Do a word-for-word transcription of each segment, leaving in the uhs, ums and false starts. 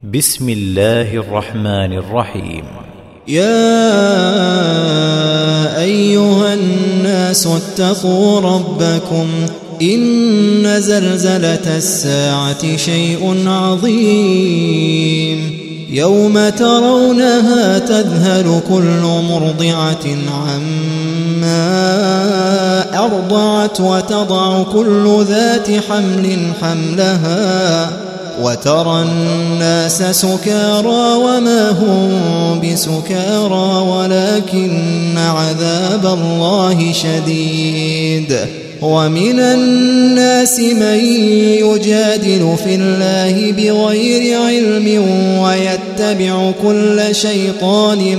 بسم الله الرحمن الرحيم. يا أيها الناس اتقوا ربكم إن زلزلة الساعة شيء عظيم يوم ترونها تذهل كل مرضعة عما أرضعت وتضع كل ذات حمل حملها وترى الناس سكارى وما هم بسكارى ولكن عذاب الله شديد. ومن الناس من يجادل في الله بغير علم ويتبع كل شيطان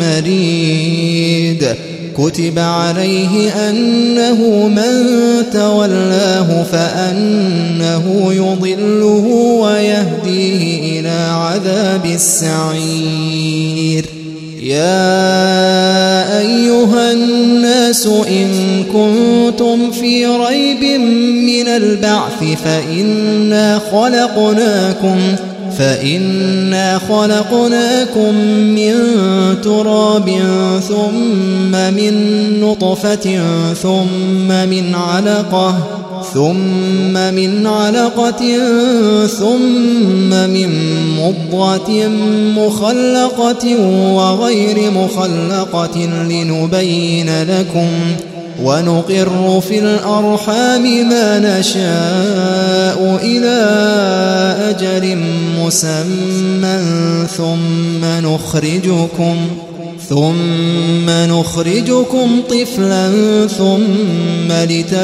مريد. كتب عليه أنه من تولاه فأنه يضله ويهديه إلى عذاب السعير. يا أيها الناس إن كنتم في ريب من البعث فإنا خلقناكم فإنا خلقناكم من تراب ثم من نطفة ثم من علقة ثم من علقة ثم من مضغة مخلقة وغير مخلقة لنبين لكم ونقر في الأرحام ما نشاء إلى أجل مسمى ثم نخرجكم ثم نخرجكم طفلا ثم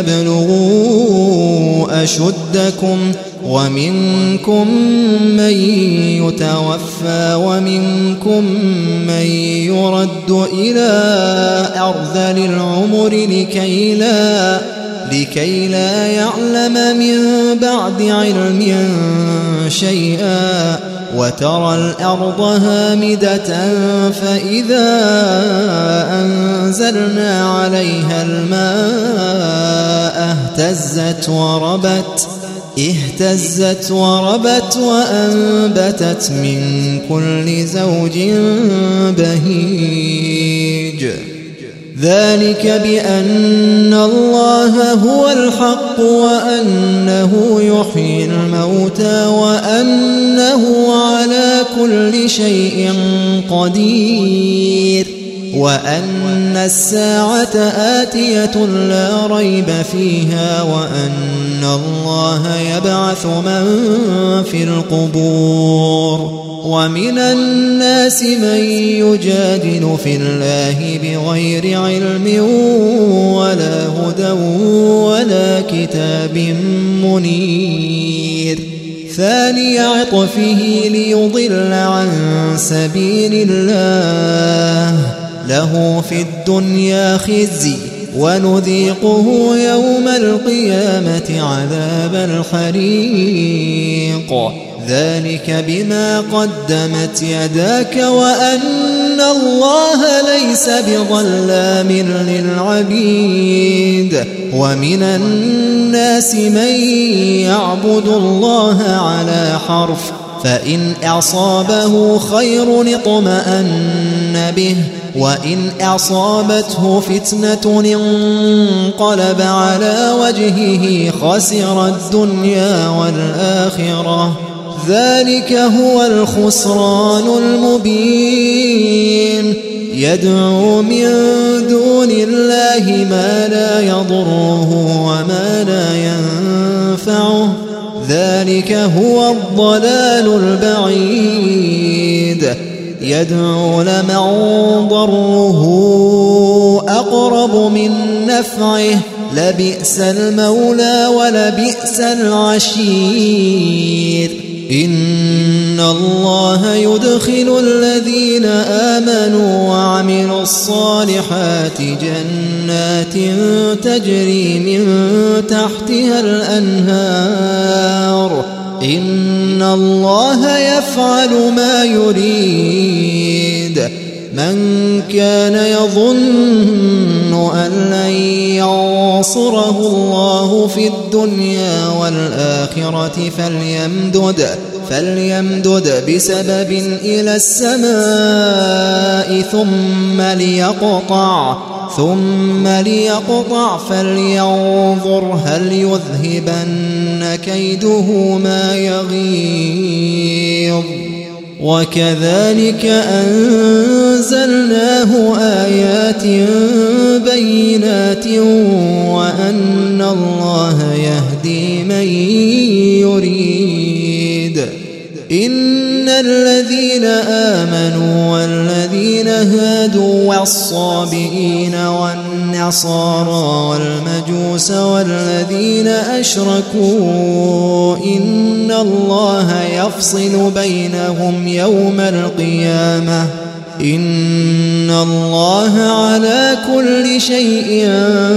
لتبلغوا أشدكم ومنكم من يتوفى ومنكم من يرد إلى أرذل العمر لكي لا لكي لا يعلم من بعد علم شيئا. وترى الأرض هامدة فإذا أنزلنا عليها الماء اهتزت وربت اهتزت وربت وأنبتت من كل زوج بهيج. ذلك بأن الله هو الحق وأنه يحيي الموتى وأنه على كل شيء قدير وأن الساعة آتية لا ريب فيها وأن الله يبعث من في القبور. ومن الناس من يجادل في الله بغير علم ولا هدى ولا كتاب منير. ثاني عطفه ليضل عن سبيل الله له في الدنيا خزي ونذيقه يوم القيامة عذاب الحريق. ذلك بما قدمت يداك وأن الله ليس بظلام للعبيد. ومن الناس من يعبد الله على حرف فإن أصابه خير اطمأن به وإن أصابته فتنة انقلب على وجهه خسر الدنيا والآخرة. ذلك هو الخسران المبين. يدعو من دون الله ما لا يضره وما لا ينفعه. ذلك هو الضلال البعيد. يدعو لمن ضره أقرب من نفعه لبئس المولى ولبئس العشير. إن الله يدخل الذين آمنوا وعملوا الصالحات جنات تجري من تحتها الأنهار. إن الله يفعل ما يريد. من كان يظن أن لن ينصره الله في الدنيا والآخرة فليمدد, فليمدد بسبب إلى السماء ثم ليقطع ثم ليقطع فلينظر هل يذهبن كيده ما يغيظ. وكذلك أنزلناه آيات بينات وأن الله يهدي من يريد. إن الذين آمنوا والذين هادوا والصابئين والنصارى والمجوس والذين أشركوا إن الله يفصل بينهم يوم القيامة إن الله على كل شيء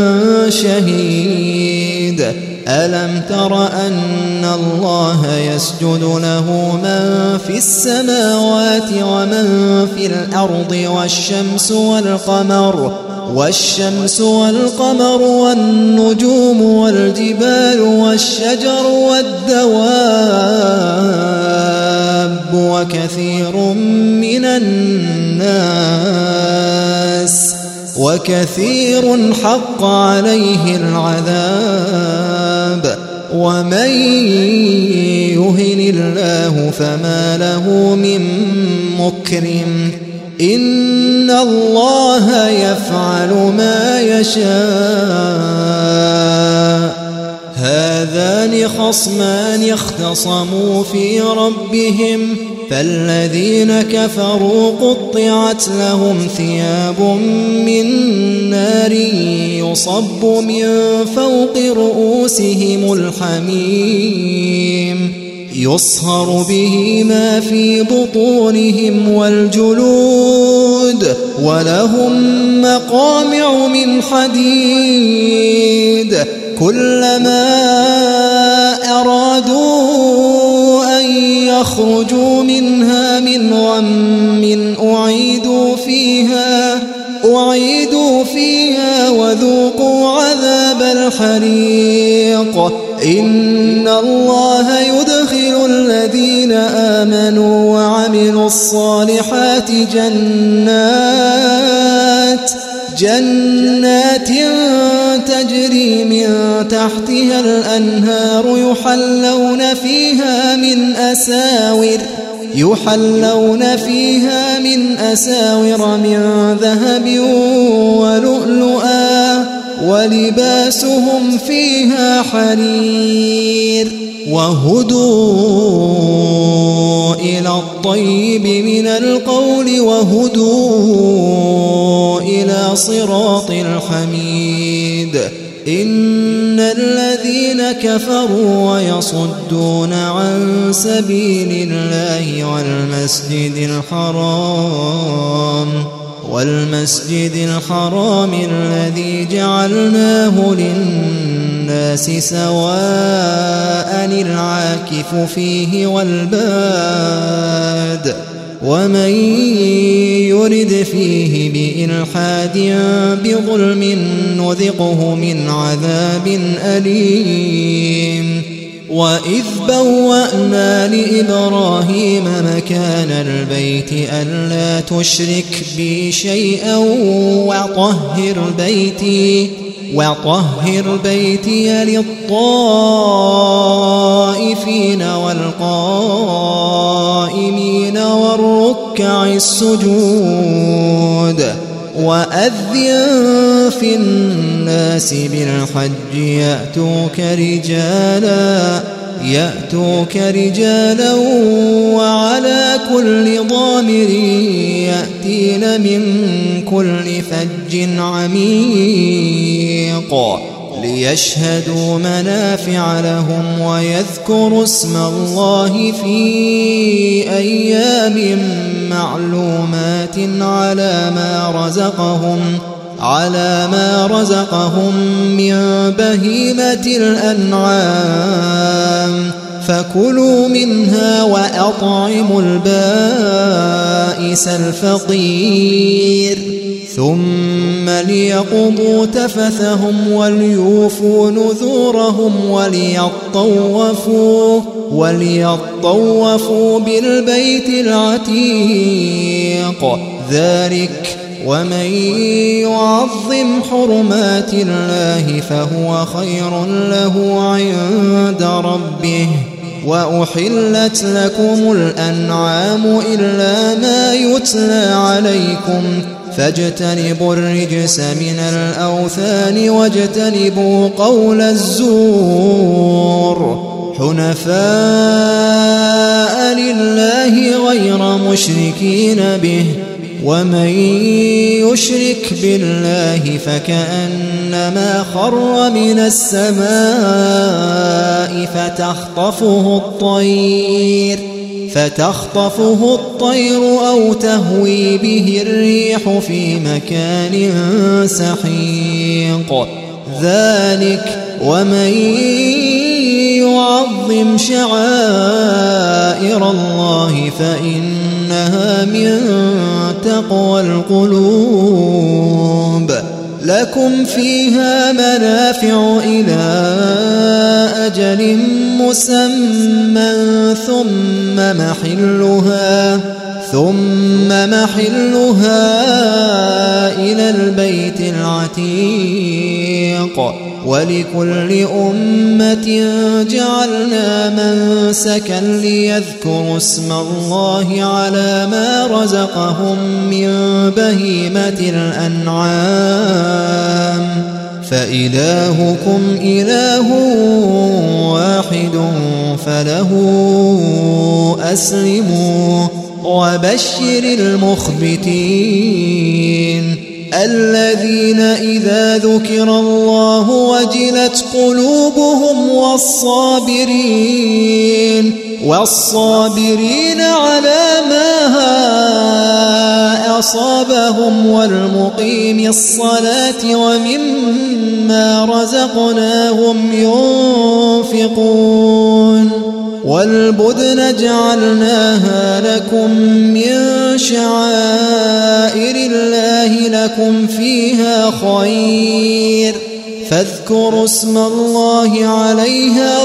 شهيد. ألم تر أن الله يسجد له من في السماوات ومن في الأرض والشمس والقمر والشمس والقمر والنجوم والجبال والشجر والدواب وكثير من الناس وكثير حق عليه العذاب. ومن يهن الله فما له من مكرم إن الله يفعل ما يشاء. هذان خصمان اختصموا في ربهم فالذين كفروا قطعت لهم ثياب من نار يصب من فوق رؤوسهم الحميم يصهر به ما في بطونهم والجلود ولهم مقامع من حديد كلما أرادوا أن يخرجوا منها من غم أعيدوا فيها أعيدوا فيها وذوقوا عذاب الحريق. إن الله يدخل الذين آمنوا وعملوا الصالحات جنات جنات تجري من تحتها الأنهار يحلون فيها من أساور يحلون فيها من أساور من ذهب ولؤلؤا ولباسهم فيها حرير وهدوا إلى الطيب من القول وهدوا إلى صراط الحميد. إن الذين كفروا ويصدون عن سبيل الله والمسجد الحرام والمسجد الحرام الذي جعلناه للناس سواء العاكف فيه والباد ومن يرد فيه بإلحاد بظلم نذقه من عذاب أليم. وإذ بوأنا لإبراهيم مكان البيت ألا تشرك بي شيئا وطهر بيتي وطهر بيتي للطائفين والقائمين والركع السجود. وأذن في الناس بالحج يأتوك رجالا يأتوك رجالا وعلى كل ضامر يأتين من كل فج عميق ليشهدوا منافع لهم ويذكروا اسم الله في أيام معلومات على ما رزقهم على ما رزقهم من بهيمة الأنعام. فكلوا منها وأطعموا البائس الفقير ثم ليقضوا تفثهم وليوفوا نذورهم وليطوفوا وليطوفوا بالبيت العتيق ذلك ومن يعظم حرمات الله فهو خير له عند ربه وأحلت لكم الأنعام إلا ما يتلى عليكم فاجتنبوا الرجس من الأوثان واجتنبوا قول الزور حنفاء لله غير مشركين به ومن يشرك بالله فكأنما خر من السماء فتخطفه الطير فتخطفه الطير أو تهوي به الريح في مكان سحيق ذلك ومن يعظم شعائر الله فإنها من تقوى القلوب لكم فيها منافع إلى أجل مسمى ثم محلها ثم محلها إلى البيت العتيق ولكل أمة جعلنا منسكا ليذكروا اسم الله على ما رزقهم من بهيمة الأنعام فإلهكم إله واحد فله أسلموا وبشر المخبتين الذين إذا ذكر الله وجلت قلوبهم والصابرين والصابرين على ما أصابهم والمقيم الصلاة ومما رزقناهم ينفقون والبدن جعلناها لكم من شعائر الله لكم فيها خير فاذكروا اسم الله عليها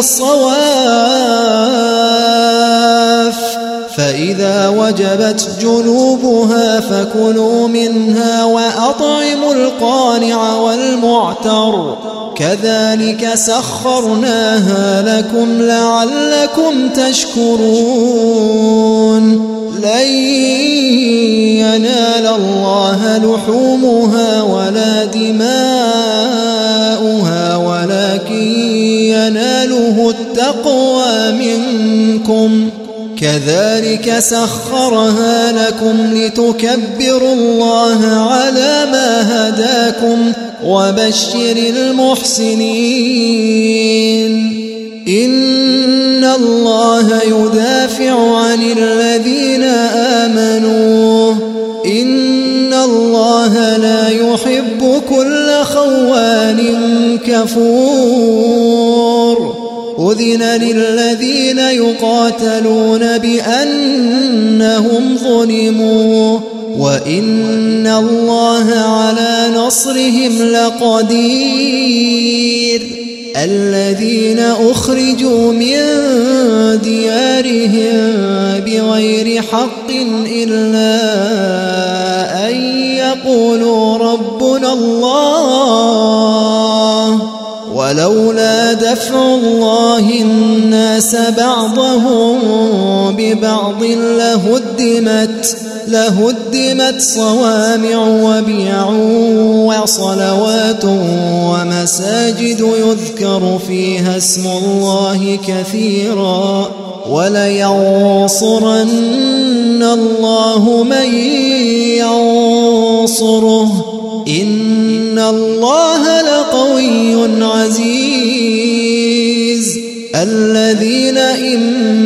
صواف فإذا وجبت جنوبها فكلوا منها وأطعموا القانع والمعتر كذلك سخرناها لكم لعلكم تشكرون لن ينال الله لحومها ولا دماؤها ولكن يناله التقوى منكم كذلك سخرها لكم لتكبروا الله على ما هداكم وبشر المحسنين إن الله يدافع عن الذين آمنوا إن الله لا يحب كل خوان كفور أذن للذين يقاتلون بأنهم ظلموا وإن الله على نصرهم لقدير الذين أخرجوا من ديارهم بغير حق إلا أن يقولوا ربنا الله ولولا دفع الله الناس بعضهم ببعض لهدمت لهدمت صوامع وبيع وصلوات ومساجد يذكر فيها اسم الله كثيرا ولينصرن الله من ينصره إن الله لقوي عزيز الذين إن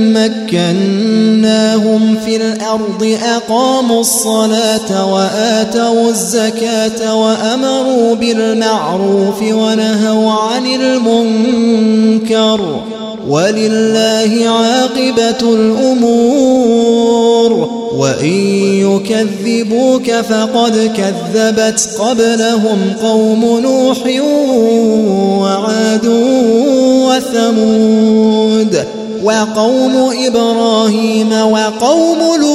مكناهم في الأرض أقاموا الصلاة وآتوا الزكاة وأمروا بالمعروف ونهوا عن المنكر ولله عاقبة الأمور وإن يكذبوك فقد كذبت قبلهم قوم نوح وعاد وثمود وقوم إبراهيم وقوم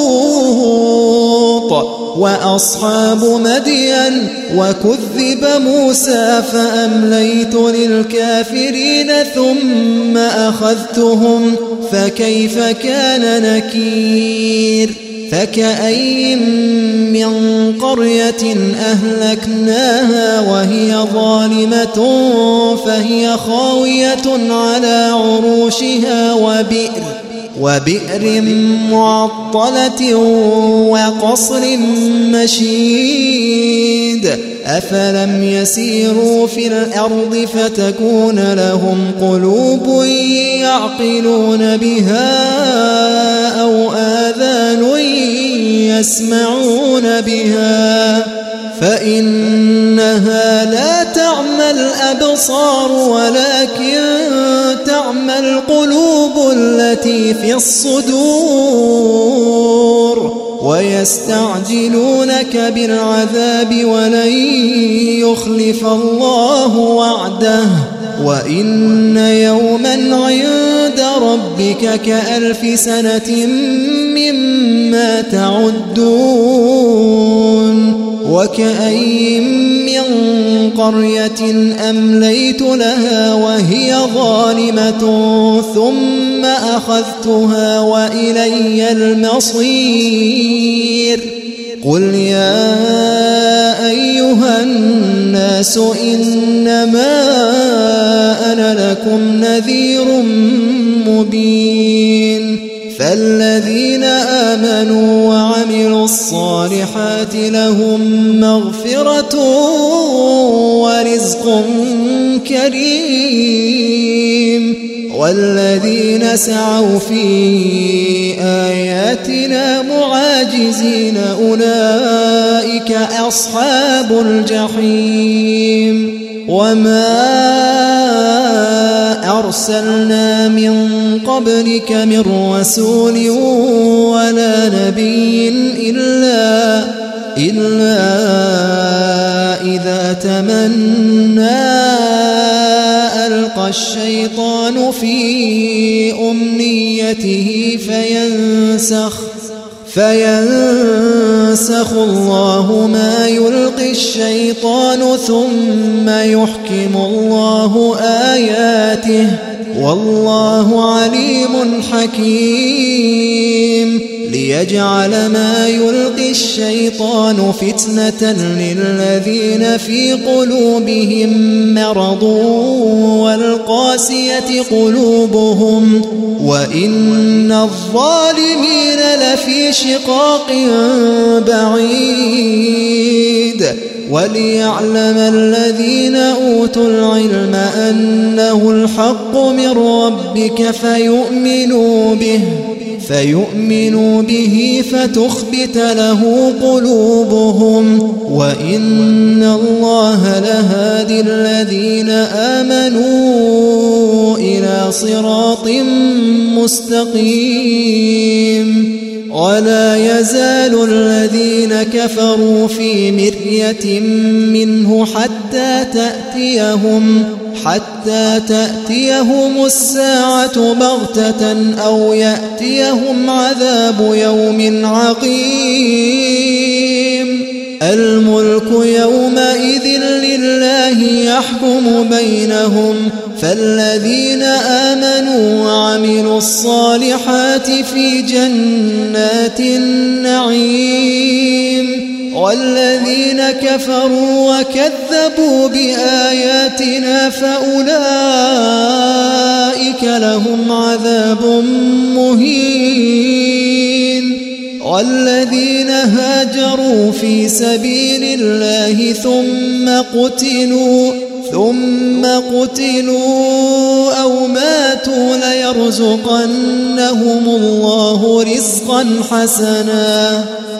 لوط وأصحاب مدين وكذب موسى فأمليت للكافرين ثم أخذتهم فكيف كان نكير فكأي من قرية أهلكناها وهي ظالمة فهي خاوية على عروشها وبئر وبئر معطلة وقصر مشيد أفلم يسيروا في الأرض فتكون لهم قلوب يعقلون بها أو آذان يسمعون بها فإنها لا تعمى الأبصار ولكن تعمى القلوب التي في الصدور ويستعجلونك بالعذاب ولن يخلف الله وعده وإن يوما عند ربك كألف سنة مما تعدون وكأي من قرية أمليت لها وهي ظالمة ثم أخذتها وإلي المصير قل يا أيها الناس إنما أنا لكم نذير مبين فالذين آمنوا وعملوا الصالحات لهم مغفرة ورزق كريم والذين سعوا في آياتنا معاجزين أولئك أصحاب الجحيم وما أرسلنا من قبلك من رسول ولا نبي إلا إلا إذا تمنى ألقى الشيطان في أمنيته فينسخ فينسخ الله ما يلقي الشيطان ثم يحكم الله آياته والله عليم حكيم ليجعل ما يلقي الشيطان فتنة للذين في قلوبهم مرض والقاسية قلوبهم وإن الظالمين لفي شقاق بعيد وليعلم الذين أوتوا العلم أنه الحق من ربك فيؤمنوا به فيؤمنوا به فتخبت له قلوبهم وإن الله لهادي الذين آمنوا إلى صراط مستقيم ولا يزال الذين كفروا في مرية منه حتى تأتيهم حتى تأتيهم الساعة بغتة أو يأتيهم عذاب يوم عقيم الملك يومئذ لله يحكم بينهم فالذين آمنوا وعملوا الصالحات في جنات النعيم والذين كفروا وكذبوا بآياتنا فأولئك لهم عذاب مهين والذين هاجروا في سبيل الله ثم قتلوا ثم قتلوا أو ماتوا ليرزقنهم الله رزقا حسنا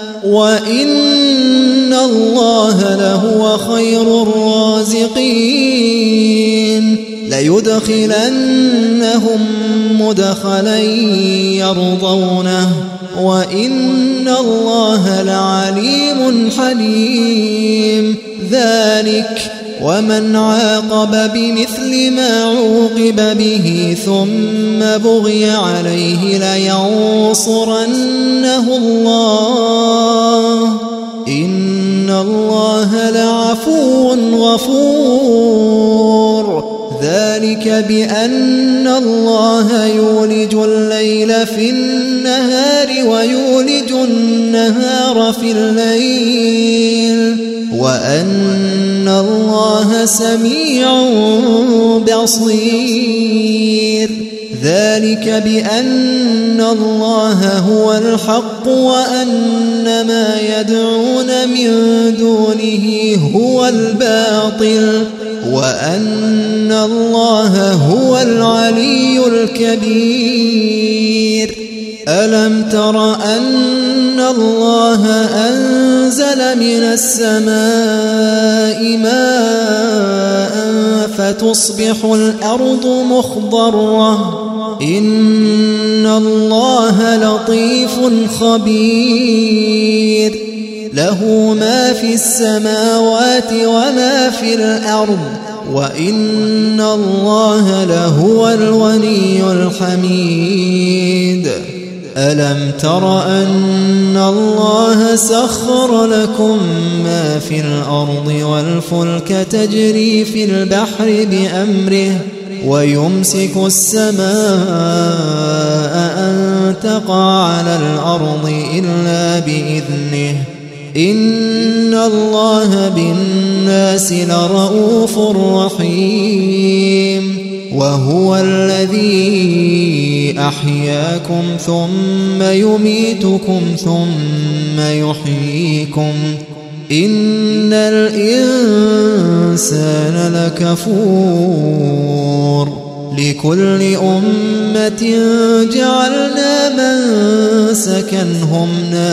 وإن الله لهو خير الرازقين ليدخلنهم مدخلا يرضونه وإن الله لعليم حليم. ذلك ومن عاقب بمثل ما عوقب به ثم بغي عليه لينصرنه الله إن الله لعفو غفور. ذلك بأن الله يولج الليل في النهار ويولج النهار في الليل وأن الله سميع بصير. ذلك بأن الله هو الحق وأن ما يدعون من دونه هو الباطل وأن الله هو العلي الكبير. ألم تر أن الله أنزل من السماء ماء فتصبح الأرض مخضرة إن الله لطيف خبير. له ما في السماوات وما في الأرض وإن الله لهو الغني الحميد. ألم تر أن الله سخر لكم ما في الأرض والفلك تجري في البحر بأمره ويمسك السماء أن تقع على الأرض إلا بإذنه إن الله بالناس لرؤوف رحيم. وهو الذي أحياكم ثم يميتكم ثم يحييكم إن الإنسان لكفور. لكل أمة جعلنا منسكا هم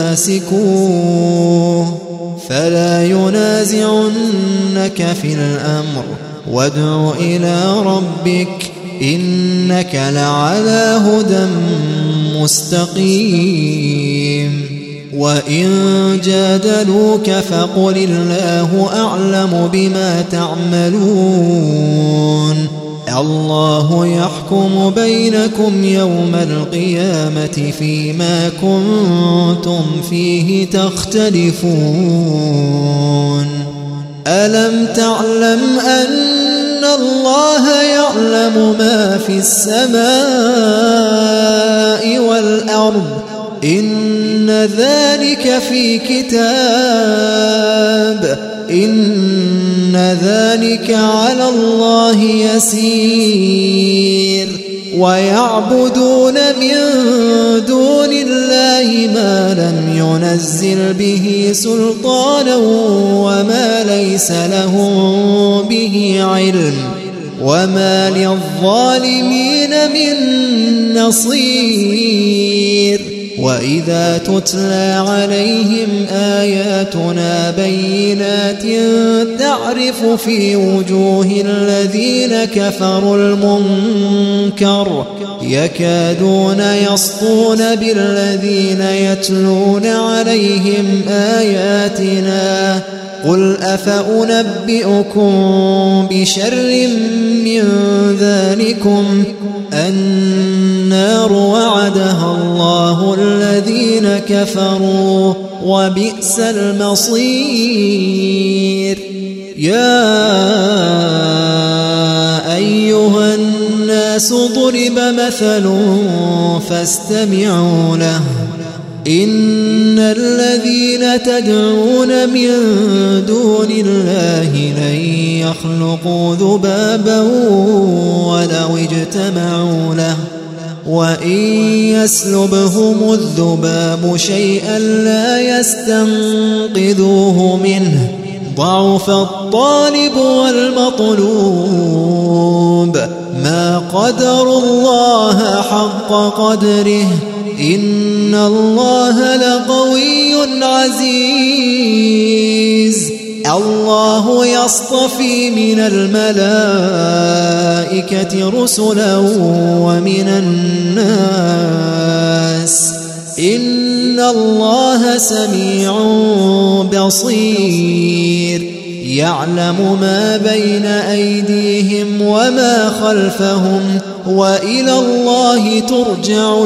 ناسكوه فلا ينازعنك في الأمر وادع إلى ربك إنك لعلى هدى مستقيم. وإن جادلوك فقل الله أعلم بما تعملون الله يحكم بينكم يوم القيامة فيما كنتم فيه تختلفون. ألم تعلم أن الله يعلم ما في السماء والأرض إن ذلك في كتاب إن ذلك على الله يسير. ويعبدون من دون الله ما لم ينزل به سلطانا وما ليس لهم به علم وما للظالمين من نصير. وإذا تتلى عليهم آياتنا بينات تعرف في وجوه الذين كفروا المنكر يكادون يسطون بالذين يتلون عليهم آياتنا قل أفأنبئكم بشر من ذلكم النار وعدها الله الذين كفروا وبئس المصير. يا أيها الناس ضرب مثل فاستمعوا له إن الذين تدعون من دون الله لن يخلقوا ذبابا ولو اجتمعوا له وإن يسلبهم الذباب شيئا لا يستنقذوه منه ضعف الطالب والمطلوب ما قدروا الله حق قدره إن الله لقوي عزيز. الله يصطفي من الملائكة رسلا ومن الناس إن الله سميع بصير يعلم ما بين أيديهم وما خلفهم وإلى الله ترجع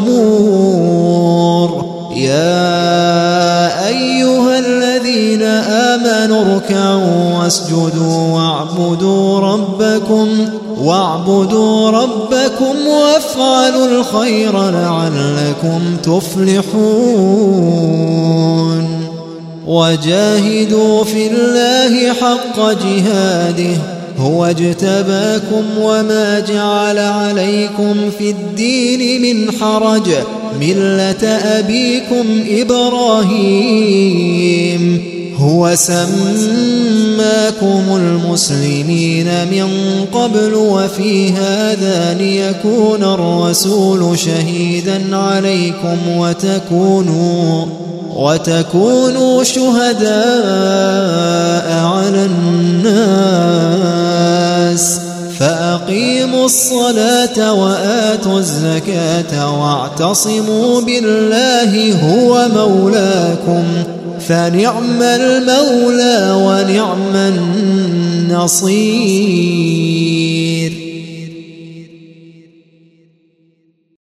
الأمور يا أيها الذين آمنوا اركعوا واسجدوا واعبدوا ربكم واعبدوا ربكم وافعلوا الخير لعلكم تفلحون وجاهدوا في الله حق جهاده هو اجتباكم وما جعل عليكم في الدين من حرج ملة أبيكم إبراهيم هو سماكم المسلمين من قبل وفي هذا ليكون الرسول شهيدا عليكم وتكونوا وتكونوا شهداء على الناس فأقيموا الصلاة وآتوا الزكاة واعتصموا بالله هو مولاكم فنعم المولى ونعم النصير.